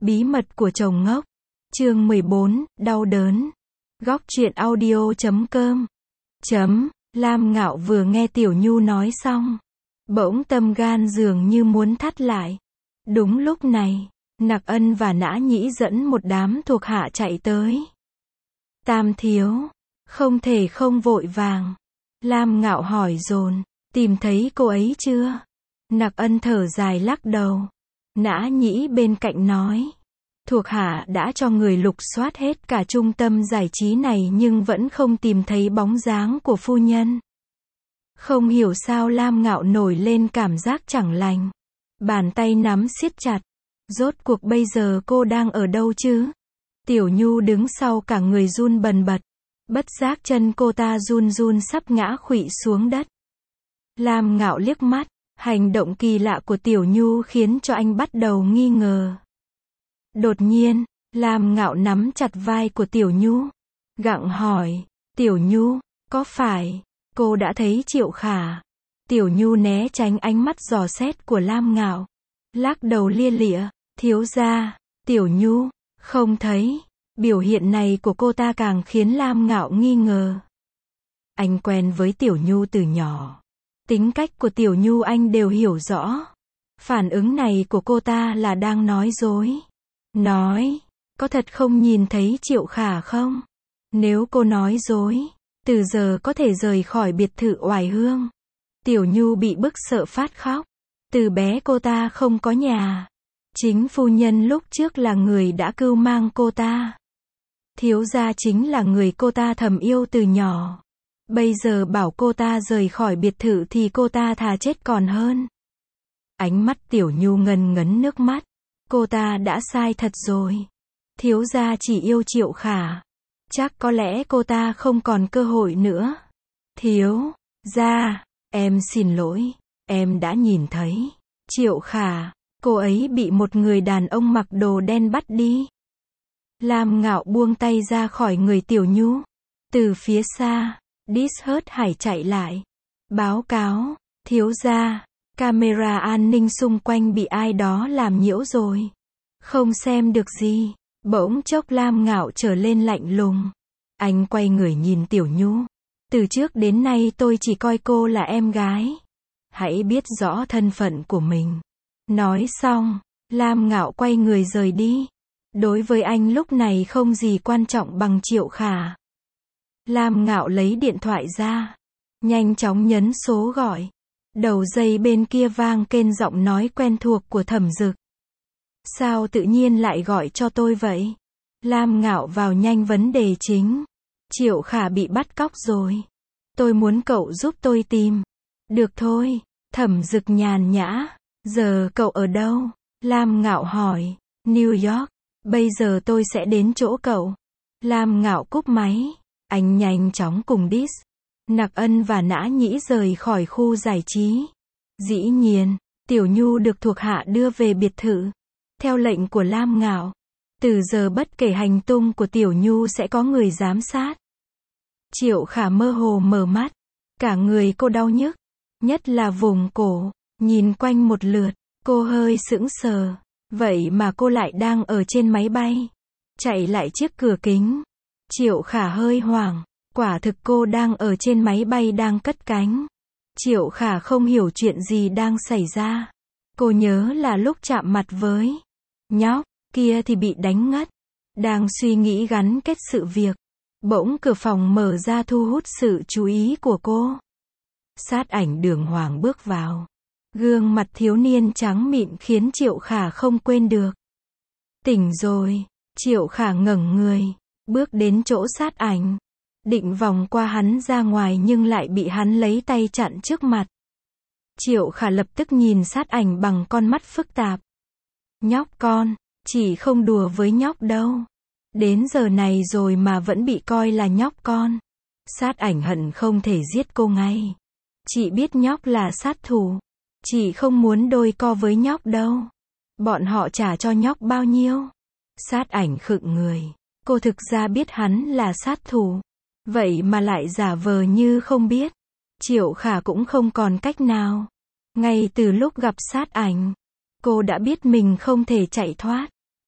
Bí mật của chồng ngốc. Chương 14, đau đớn. Góc truyện audio.com. Lam Ngạo vừa nghe Tiểu Nhu nói xong, bỗng tâm gan dường như muốn thắt lại. Đúng lúc này, Nặc Ân và Nã Nhĩ dẫn một đám thuộc hạ chạy tới. Tam thiếu, không thể không vội vàng. Lam Ngạo hỏi dồn, tìm thấy cô ấy chưa? Nặc Ân thở dài lắc đầu. Nã Nhĩ bên cạnh nói, thuộc hạ đã cho người lục soát hết cả trung tâm giải trí này nhưng vẫn không tìm thấy bóng dáng của phu nhân. Không hiểu sao Lam Ngạo nổi lên cảm giác chẳng lành. Bàn tay nắm siết chặt. Rốt cuộc bây giờ cô đang ở đâu chứ? Tiểu Nhu đứng sau cả người run bần bật. Bất giác chân cô ta run run sắp ngã khuỵu xuống đất. Lam Ngạo liếc mắt. Hành động kỳ lạ của Tiểu Nhu khiến cho anh bắt đầu nghi ngờ. Đột nhiên, Lam Ngạo nắm chặt vai của Tiểu Nhu. Gặng hỏi, Tiểu Nhu, có phải cô đã thấy Triệu Khả? Tiểu Nhu né tránh ánh mắt dò xét của Lam Ngạo. Lắc đầu lia lịa, thiếu gia, Tiểu Nhu, không thấy. Biểu hiện này của cô ta càng khiến Lam Ngạo nghi ngờ. Anh quen với Tiểu Nhu từ nhỏ. Tính cách của Tiểu Nhu anh đều hiểu rõ. Phản ứng này của cô ta là đang nói dối. Nói, có thật không nhìn thấy Triệu Khả không? Nếu cô nói dối, từ giờ có thể rời khỏi biệt thự Oải Hương. Tiểu Nhu bị bức sợ phát khóc. Từ bé cô ta không có nhà. Chính phu nhân lúc trước là người đã cưu mang cô ta. Thiếu gia chính là người cô ta thầm yêu từ nhỏ. Bây giờ bảo cô ta rời khỏi biệt thự thì cô ta thà chết còn hơn. Ánh mắt Tiểu Nhu ngần ngấn nước mắt. Cô ta đã sai thật rồi. Thiếu gia chỉ yêu Triệu Khả. Chắc có lẽ cô ta không còn cơ hội nữa. Thiếu gia, em xin lỗi. Em đã nhìn thấy Triệu Khả. Cô ấy bị một người đàn ông mặc đồ đen bắt đi. Lam Ngạo buông tay ra khỏi người Tiểu Nhu. Từ phía xa, Dishert Hải chạy lại. Báo cáo, thiếu gia, camera an ninh xung quanh bị ai đó làm nhiễu rồi. Không xem được gì. Bỗng chốc Lam Ngạo trở lên lạnh lùng. Anh quay người nhìn Tiểu Nhu. Từ trước đến nay tôi chỉ coi cô là em gái. Hãy biết rõ thân phận của mình. Nói xong, Lam Ngạo quay người rời đi. Đối với anh lúc này không gì quan trọng bằng Triệu Khả. Lam Ngạo lấy điện thoại ra. Nhanh chóng nhấn số gọi. Đầu dây bên kia vang kênh giọng nói quen thuộc của Thẩm Dực. Sao tự nhiên lại gọi cho tôi vậy? Lam Ngạo vào nhanh vấn đề chính. Triệu Khả bị bắt cóc rồi. Tôi muốn cậu giúp tôi tìm. Được thôi. Thẩm Dực nhàn nhã. Giờ cậu ở đâu? Lam Ngạo hỏi. New York. Bây giờ tôi sẽ đến chỗ cậu. Lam Ngạo cúp máy. Anh nhanh chóng cùng Nặc Ân và Nã Nhĩ rời khỏi khu giải trí. Dĩ nhiên, Tiểu Nhu được thuộc hạ đưa về biệt thự. Theo lệnh của Lam Ngạo. Từ giờ bất kể hành tung của Tiểu Nhu sẽ có người giám sát. Triệu Khả mơ hồ mở mắt. Cả người cô đau nhức. Nhất là vùng cổ. Nhìn quanh một lượt, cô hơi sững sờ. Vậy mà cô lại đang ở trên máy bay. Chạy lại chiếc cửa kính. Triệu Khả hơi hoảng. Quả thực cô đang ở trên máy bay đang cất cánh. Triệu Khả không hiểu chuyện gì đang xảy ra. Cô nhớ là lúc chạm mặt với nhóc kia thì bị đánh ngất. Đang suy nghĩ gắn kết sự việc. Bỗng cửa phòng mở ra thu hút sự chú ý của cô. Sát ảnh Đường Hoàng bước vào. Gương mặt thiếu niên trắng mịn khiến Triệu Khả không quên được. Tỉnh rồi. Triệu Khả ngẩng người. Bước đến chỗ sát ảnh. Định vòng qua hắn ra ngoài nhưng lại bị hắn lấy tay chặn trước mặt. Triệu Khả lập tức nhìn sát ảnh bằng con mắt phức tạp. Nhóc con, chỉ không đùa với nhóc đâu. Đến giờ này rồi mà vẫn bị coi là nhóc con. Sát ảnh hận không thể giết cô ngay. Chị biết nhóc là sát thủ. Chị không muốn đôi co với nhóc đâu. Bọn họ trả cho nhóc bao nhiêu? Sát ảnh khựng người. Cô thực ra biết hắn là sát thủ. Vậy mà lại giả vờ như không biết. Triệu Khả cũng không còn cách nào. Ngay từ lúc gặp sát ảnh, cô đã biết mình không thể chạy thoát.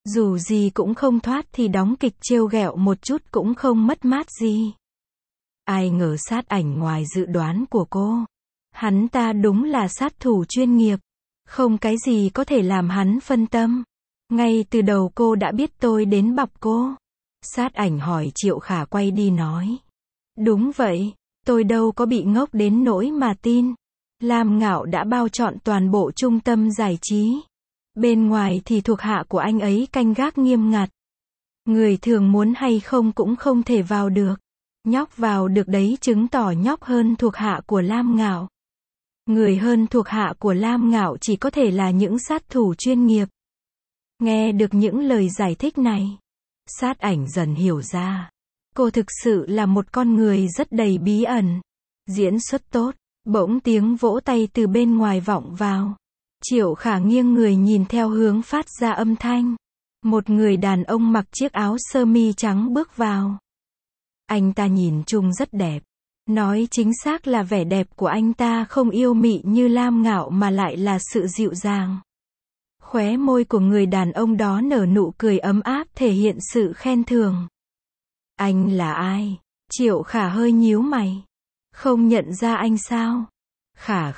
Dù gì cũng không thoát thì đóng kịch trêu ghẹo một chút cũng không mất mát gì. Ai ngờ Sát Ảnh ngoài dự đoán của cô. Hắn ta đúng là sát thủ chuyên nghiệp. Không cái gì có thể làm hắn phân tâm. Ngay từ đầu cô đã biết tôi đến bọc cô. Sát Ảnh hỏi Triệu Khả quay đi nói. Đúng vậy, tôi đâu có bị ngốc đến nỗi mà tin. Lam Ngạo đã bao trọn toàn bộ trung tâm giải trí. Bên ngoài thì thuộc hạ của anh ấy canh gác nghiêm ngặt. Người thường muốn hay không cũng không thể vào được. Nhóc vào được đấy chứng tỏ nhóc hơn thuộc hạ của Lam Ngạo. Người hơn thuộc hạ của Lam Ngạo chỉ có thể là những sát thủ chuyên nghiệp. Nghe được những lời giải thích này, Sát Ảnh dần hiểu ra. Cô thực sự là một con người rất đầy bí ẩn. Diễn xuất tốt, bỗng tiếng vỗ tay từ bên ngoài vọng vào. Triệu Khả nghiêng người nhìn theo hướng phát ra âm thanh. Một người đàn ông mặc chiếc áo sơ mi trắng bước vào. Anh ta nhìn chung rất đẹp. Nói chính xác là vẻ đẹp của anh ta không yêu mị như Lam Ngạo mà lại là sự dịu dàng. Khóe môi của người đàn ông đó nở nụ cười ấm áp thể hiện sự khen thưởng. Anh là ai? Triệu Khả hơi nhíu mày. Không nhận ra anh sao? Khả.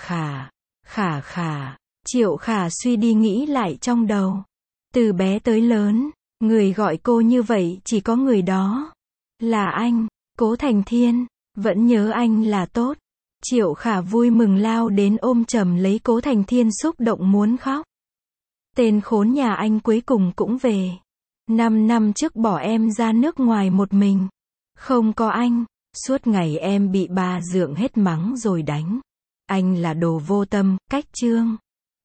Triệu Khả suy đi nghĩ lại trong đầu. Từ bé tới lớn, người gọi cô như vậy chỉ có người đó. Là anh, Cố Thành Thiên. Vẫn nhớ anh là tốt. Triệu Khả vui mừng lao đến ôm chầm lấy Cố Thành Thiên xúc động muốn khóc. Tên khốn nhà anh cuối cùng cũng về. 5 năm trước bỏ em ra nước ngoài một mình. Không có anh, suốt ngày em bị ba dượng hết mắng rồi đánh. Anh là đồ vô tâm, cách chương.